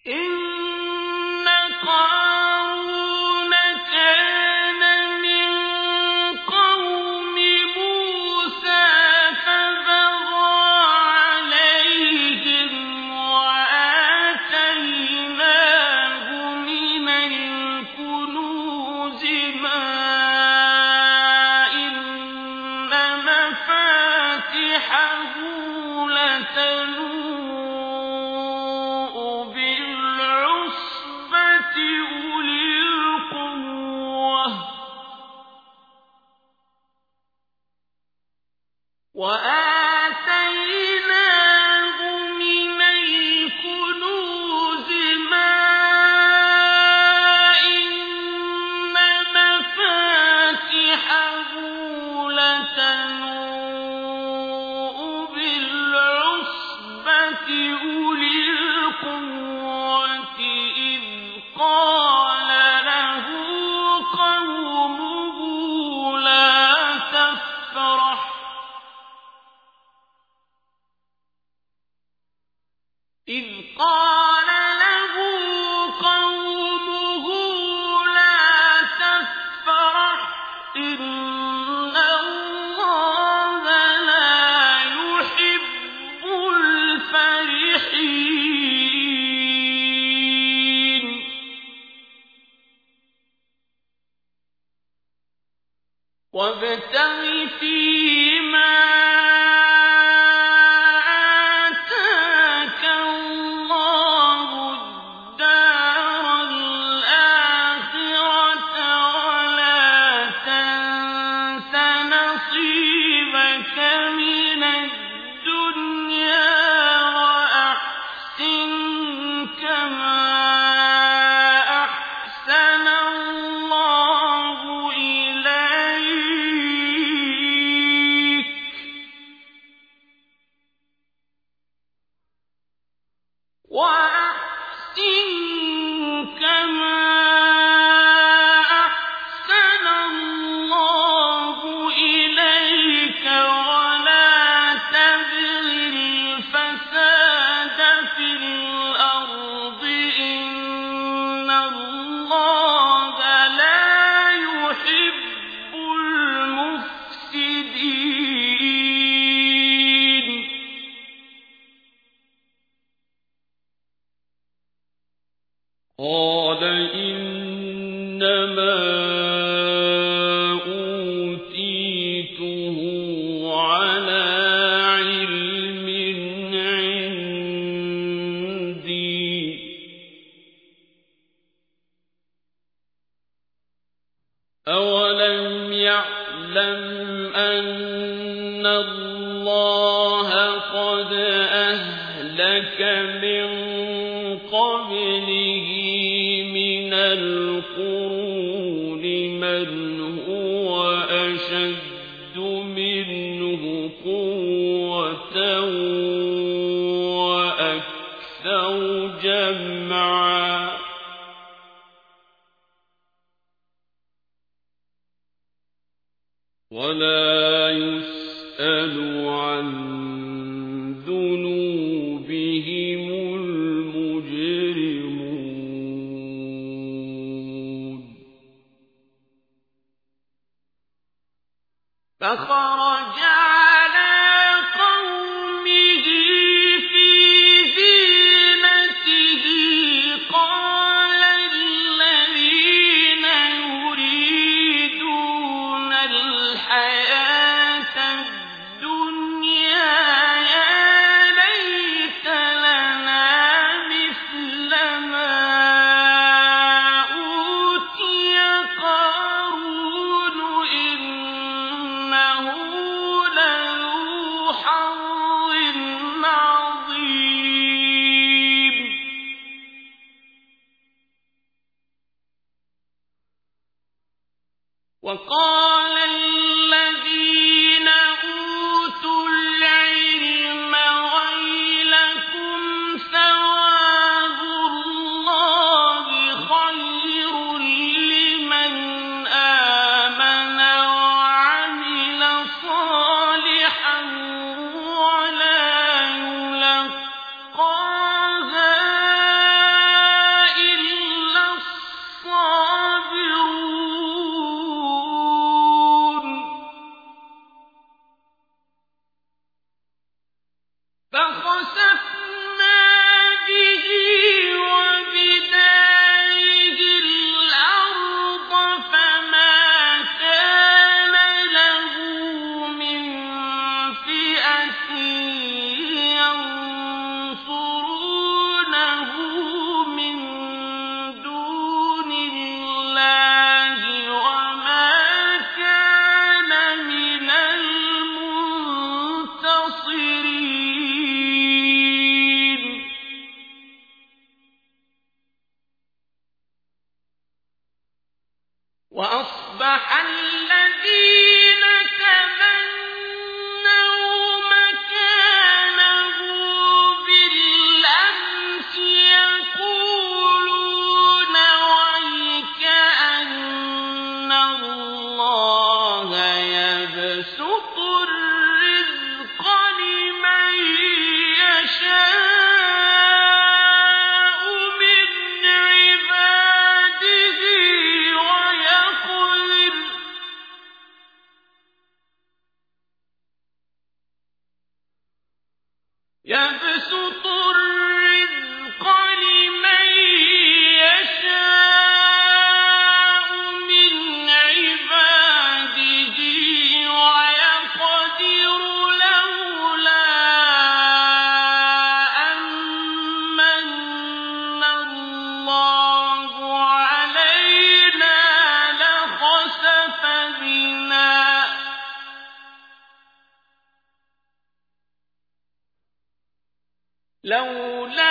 إن قارون كان من قوم موسى فبغى عليهم وآتيناه من الكنوز ما إن مفاتحه لتنوء بالعصبة أولي القوة وآتيناه من الكنوز ما إن مفاتحه لتنوء بالعصبة أولي القوة إذ قال له قومه لا تفرح إن الله لا يحب الفرحين وابتغ فيما آتاك الله الدار الآخرة ولا تنس نصيبك من الدنيا وأحسن كما أحسن الله إليك ولا تبغ الفساد في الأرض إن الله لا يحب المفسدين قال إنما أوتيته على علم عندي أولم يعلم أن الله قد أهلك من قبله من القرون من هو أشد منه قوة وأكثر جمعا ولا يسأل عن ذنوبهم المجرمون فخرج على قومه في زينته قال الذين يريدون الحياة الدنيا يا ليت لنا مثل ما أوتي قارون إنه لذو حظ عظيم وقال الذين أوتوا العلم ويلكم ثواب الله خير لمن آمن وعمل صالحا ولا يلقاها أصبح الذين تمنوا مكانه بالأمس يقولون ويكأن الله يبسط الرزق لمن يشاء من عباده ويقدر يبسط الرزق لمن يشاء من عباده ويقدر لولا أن من الله علينا لخسف بنا لولا